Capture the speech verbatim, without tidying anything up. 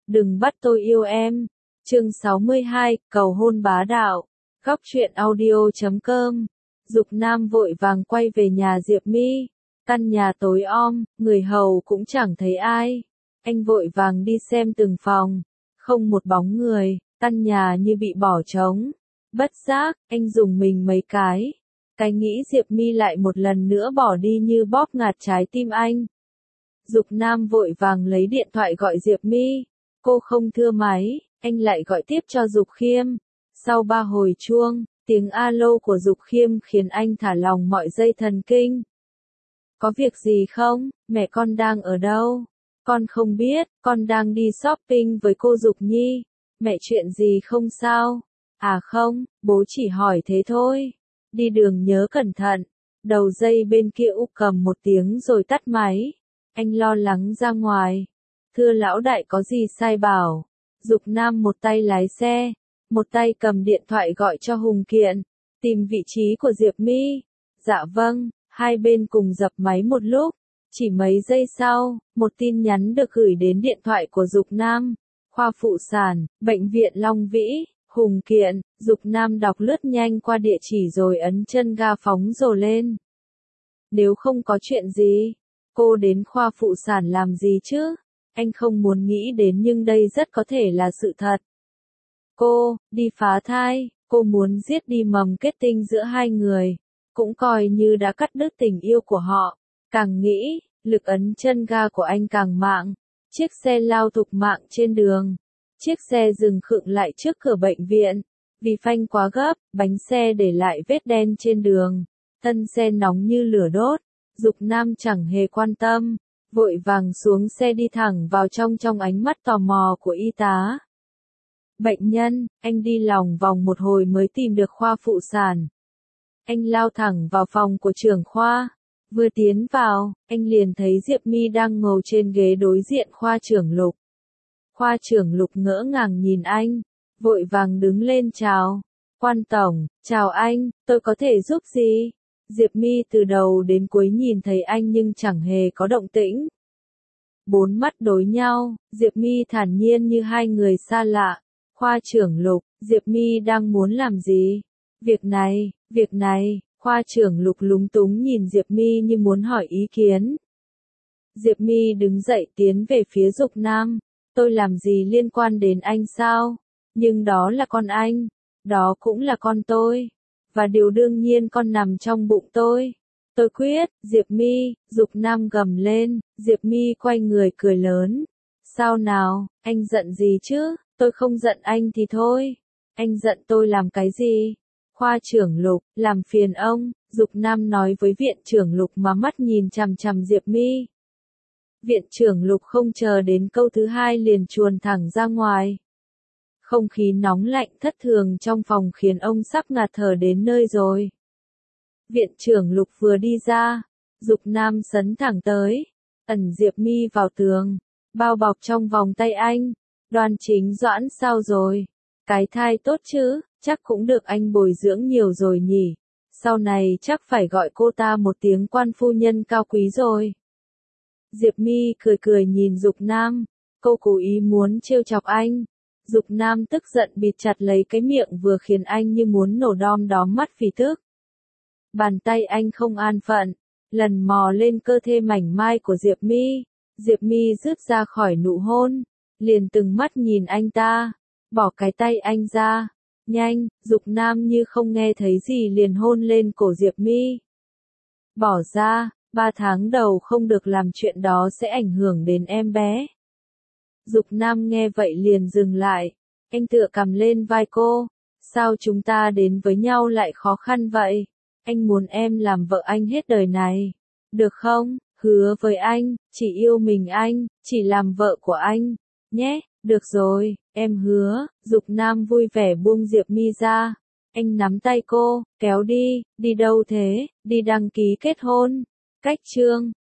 Đừng bắt tôi yêu em. Chương sáu mươi hai, cầu hôn bá đạo. Góc truyện audio chấm com. Dục Nam vội vàng quay về nhà Diệp My. Căn nhà tối om, người hầu cũng chẳng thấy ai. Anh vội vàng đi xem từng phòng. Không một bóng người, căn nhà như bị bỏ trống. Bất giác, anh dùng mình mấy cái. Cái nghĩ Diệp My lại một lần nữa bỏ đi như bóp ngạt trái tim anh. Dục Nam vội vàng lấy điện thoại gọi Diệp My. Cô không thưa máy, anh lại gọi tiếp cho Dục Khiêm. Sau ba hồi chuông, tiếng alo của Dục Khiêm khiến anh thả lỏng mọi dây thần kinh. Có việc gì không? Mẹ con đang ở đâu? Con không biết, con đang đi shopping với cô Dục Nhi. Mẹ chuyện gì không sao? À không, bố chỉ hỏi thế thôi. Đi đường nhớ cẩn thận. Đầu dây bên kia úp cầm một tiếng rồi tắt máy. Anh lo lắng ra ngoài. Thưa lão đại có gì sai bảo. Dục Nam một tay lái xe, một tay cầm điện thoại gọi cho Hùng Kiện, tìm vị trí của Diệp My. Dạ vâng, hai bên cùng dập máy một lúc. Chỉ mấy giây sau, một tin nhắn được gửi đến điện thoại của Dục Nam. Khoa phụ sản, bệnh viện Long Vĩ, Hùng Kiện. Dục Nam đọc lướt nhanh qua địa chỉ rồi ấn chân ga phóng rồ lên. Nếu không có chuyện gì, cô đến khoa phụ sản làm gì chứ? Anh không muốn nghĩ đến nhưng đây rất có thể là sự thật. Cô, đi phá thai, cô muốn giết đi mầm kết tinh giữa hai người. Cũng coi như đã cắt đứt tình yêu của họ. Càng nghĩ, lực ấn chân ga của anh càng mạnh. Chiếc xe lao thục mạng trên đường. Chiếc xe dừng khựng lại trước cửa bệnh viện. Vì phanh quá gấp, bánh xe để lại vết đen trên đường. Thân xe nóng như lửa đốt. Dục Nam chẳng hề quan tâm. Vội vàng xuống xe đi thẳng vào trong trong ánh mắt tò mò của y tá. Bệnh nhân, anh đi lòng vòng một hồi mới tìm được khoa phụ sản. Anh lao thẳng vào phòng của trưởng khoa. Vừa tiến vào, anh liền thấy Diệp My đang ngồi trên ghế đối diện khoa trưởng Lục. Khoa trưởng Lục ngỡ ngàng nhìn anh, vội vàng đứng lên chào. Quan tổng, chào anh, tôi có thể giúp gì? Diệp My từ đầu đến cuối nhìn thấy anh nhưng chẳng hề có động tĩnh. Bốn mắt đối nhau, Diệp My thản nhiên như hai người xa lạ. Khoa trưởng Lục, Diệp My đang muốn làm gì? Việc này, việc này, khoa trưởng Lục lúng túng nhìn Diệp My như muốn hỏi ý kiến. Diệp My đứng dậy tiến về phía Dục Nam. Tôi làm gì liên quan đến anh sao? Nhưng đó là con anh, đó cũng là con tôi. Và điều đương nhiên con nằm trong bụng tôi. Tôi quyết, Diệp My, Dục Nam gầm lên. Diệp My quay người cười lớn. Sao nào, anh giận gì chứ? Tôi không giận anh thì thôi. Anh giận tôi làm cái gì? Khoa trưởng Lục, làm phiền ông. Dục Nam nói với viện trưởng Lục mà mắt nhìn chằm chằm Diệp My. Viện trưởng Lục không chờ đến câu thứ hai liền chuồn thẳng ra ngoài. Không khí nóng lạnh thất thường trong phòng khiến ông sắp ngạt thở đến nơi rồi. Viện trưởng Lục vừa đi ra, Dục Nam sấn thẳng tới, ẩn Diệp My vào tường, bao bọc trong vòng tay anh. Đoan Chính Doãn sao rồi? Cái thai tốt chứ, chắc cũng được anh bồi dưỡng nhiều rồi nhỉ. Sau này chắc phải gọi cô ta một tiếng quan phu nhân cao quý rồi. Diệp My cười cười nhìn Dục Nam, cô cố ý muốn trêu chọc anh. Dục Nam tức giận bịt chặt lấy cái miệng vừa khiến anh như muốn nổ đom đóm mắt vì tức. Bàn tay anh không an phận, lần mò lên cơ thể mảnh mai của Diệp My. Diệp My rứt ra khỏi nụ hôn, liền từng mắt nhìn anh ta, bỏ cái tay anh ra. Nhanh, Dục Nam như không nghe thấy gì liền hôn lên cổ Diệp My. Bỏ ra, ba tháng đầu không được làm chuyện đó sẽ ảnh hưởng đến em bé. Dục Nam nghe vậy liền dừng lại, anh tựa cằm lên vai cô. Sao chúng ta đến với nhau lại khó khăn vậy? Anh muốn em làm vợ anh hết đời này. Được không? Hứa với anh, chỉ yêu mình anh, chỉ làm vợ của anh. Nhé, được rồi, em hứa. Dục Nam vui vẻ buông Diệp My ra. Anh nắm tay cô, kéo đi, đi đâu thế? Đi đăng ký kết hôn. Cách chương